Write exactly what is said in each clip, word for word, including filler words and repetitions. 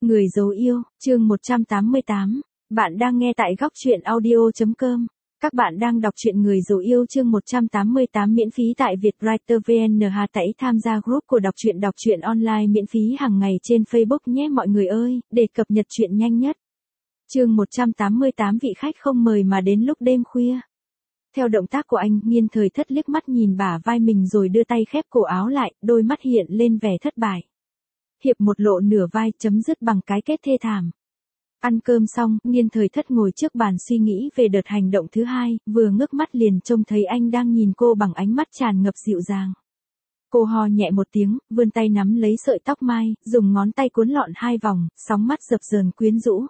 Người dấu yêu, chương một trăm tám mươi tám. Bạn đang nghe tại góc truyện audio chấm com. Các bạn đang đọc truyện Người dấu yêu chương một trăm tám mươi tám miễn phí tại Vietwriter vê en. Hà Tẩy tham gia group của đọc truyện đọc truyện online miễn phí hàng ngày trên Facebook nhé mọi người ơi, để cập nhật truyện nhanh nhất. Chương một trăm tám mươi tám vị khách không mời mà đến lúc đêm khuya. Theo động tác của anh, Nghiên Thời Thất liếc mắt nhìn bả vai mình rồi đưa tay khép cổ áo lại, đôi mắt hiện lên vẻ thất bại. Hiệp một lộ nửa vai chấm dứt bằng cái kết thê thảm. Ăn cơm xong, Nghiên Thời Thất ngồi trước bàn suy nghĩ về đợt hành động thứ hai, vừa ngước mắt liền trông thấy anh đang nhìn cô bằng ánh mắt tràn ngập dịu dàng. Cô ho nhẹ một tiếng, vươn tay nắm lấy sợi tóc mai, dùng ngón tay cuốn lọn hai vòng, sóng mắt dập dờn quyến rũ.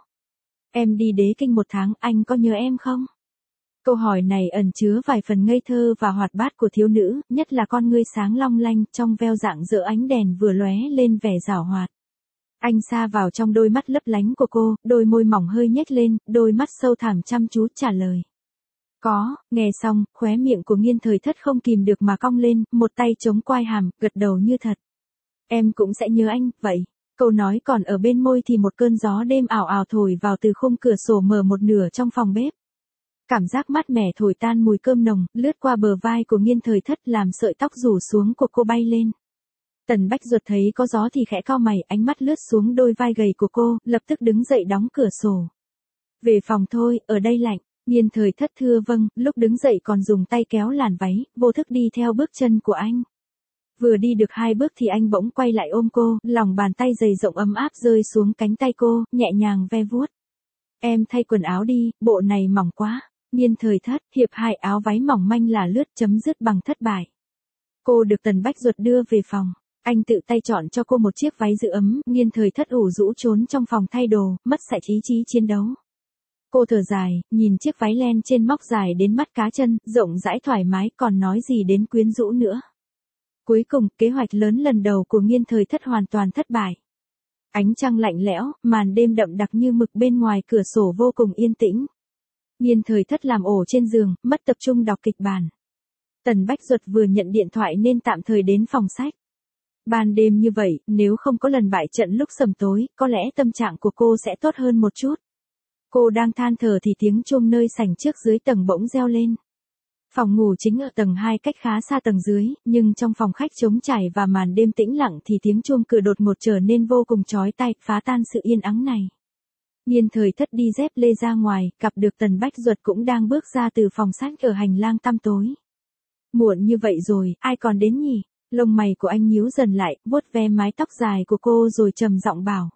Em đi Đế Kinh một tháng, anh có nhớ em không? Câu hỏi này ẩn chứa vài phần ngây thơ và hoạt bát của thiếu nữ, nhất là con ngươi sáng long lanh, trong veo rạng rỡ ánh đèn vừa lóe lên vẻ giảo hoạt. Anh sa vào trong đôi mắt lấp lánh của cô, đôi môi mỏng hơi nhếch lên, đôi mắt sâu thẳm chăm chú trả lời. Có, nghe xong, khóe miệng của Nghiên Thời Thất không kìm được mà cong lên, một tay chống quai hàm, gật đầu như thật. Em cũng sẽ nhớ anh, vậy. Câu nói còn ở bên môi thì một cơn gió đêm ảo ảo thổi vào từ khung cửa sổ mở một nửa trong phòng bếp. Cảm giác mát mẻ thổi tan mùi cơm nồng, lướt qua bờ vai của Nghiên Thời Thất làm sợi tóc rủ xuống của cô bay lên. Tần Bách Duật thấy có gió thì khẽ cau mày, ánh mắt lướt xuống đôi vai gầy của cô, lập tức đứng dậy đóng cửa sổ. Về phòng thôi, ở đây lạnh. Nghiên Thời Thất thưa vâng, lúc đứng dậy còn dùng tay kéo làn váy, vô thức đi theo bước chân của anh. Vừa đi được hai bước thì anh bỗng quay lại ôm cô, lòng bàn tay dày rộng ấm áp rơi xuống cánh tay cô, nhẹ nhàng ve vuốt. Em thay quần áo đi, bộ này mỏng quá. Nghiên Thời Thất, hiệp hai áo váy mỏng manh là lướt chấm dứt bằng thất bại. Cô được Tần Bách Duật đưa về phòng. Anh tự tay chọn cho cô một chiếc váy giữ ấm, Nghiên Thời Thất ủ rũ trốn trong phòng thay đồ, mất sạch ý chí chiến đấu. Cô thở dài, nhìn chiếc váy len trên móc dài đến mắt cá chân, rộng rãi thoải mái, còn nói gì đến quyến rũ nữa. Cuối cùng, kế hoạch lớn lần đầu của Nghiên Thời Thất hoàn toàn thất bại. Ánh trăng lạnh lẽo, màn đêm đậm đặc như mực bên ngoài cửa sổ vô cùng yên tĩnh. Nghiên Thời Thất làm ổ trên giường, mất tập trung đọc kịch bản. Tần Bách Duật vừa nhận điện thoại nên tạm thời đến phòng sách. Ban đêm như vậy, nếu không có lần bại trận lúc sầm tối, có lẽ tâm trạng của cô sẽ tốt hơn một chút. Cô đang than thở thì tiếng chuông nơi sảnh trước dưới tầng bỗng reo lên. Phòng ngủ chính ở tầng hai cách khá xa tầng dưới, nhưng trong phòng khách trống trải và màn đêm tĩnh lặng thì tiếng chuông cửa đột ngột trở nên vô cùng chói tai, phá tan sự yên ắng này. Nghiên Thời Thất đi dép lê ra ngoài, gặp được Tần Bách Duật cũng đang bước ra từ phòng sách ở hành lang tăm tối. Muộn như vậy rồi, ai còn đến nhỉ? Lông mày của anh nhíu dần lại, vuốt ve mái tóc dài của cô rồi trầm giọng bảo.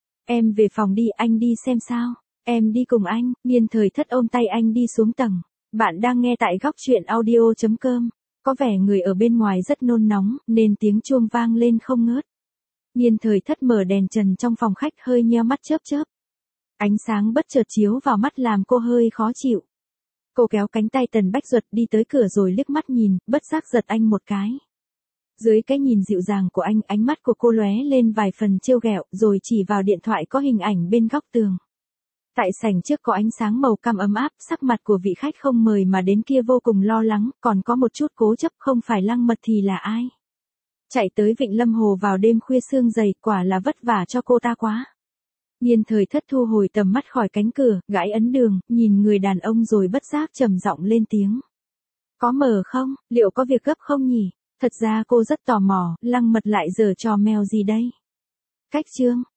Em về phòng đi, anh đi xem sao. Em đi cùng anh. Nghiên Thời Thất ôm tay anh đi xuống tầng. Bạn đang nghe tại góc truyện audio chấm com. Có vẻ người ở bên ngoài rất nôn nóng, nên tiếng chuông vang lên không ngớt. Nghiên Thời Thất mở đèn trần trong phòng khách hơi nheo mắt chớp chớp. Ánh sáng bất chợt chiếu vào mắt làm cô hơi khó chịu. Cô kéo cánh tay Tần Bách Duật đi tới cửa rồi liếc mắt nhìn, bất giác giật anh một cái. Dưới cái nhìn dịu dàng của anh, ánh mắt của cô lóe lên vài phần trêu ghẹo, rồi chỉ vào điện thoại có hình ảnh bên góc tường. Tại sảnh trước có ánh sáng màu cam ấm áp, sắc mặt của vị khách không mời mà đến kia vô cùng lo lắng, còn có một chút cố chấp, không phải Lăng Mật thì là ai. Chạy tới Vịnh Lâm Hồ vào đêm khuya sương dày, quả là vất vả cho cô ta quá. Nghiên Thời Thất thu hồi tầm mắt khỏi cánh cửa, gãi ấn đường, nhìn người đàn ông rồi bất giác trầm giọng lên tiếng. Có mở không, liệu có việc gấp không nhỉ? Thật ra cô rất tò mò, Lăng Mật lại giở trò mèo gì đây? Cách chương,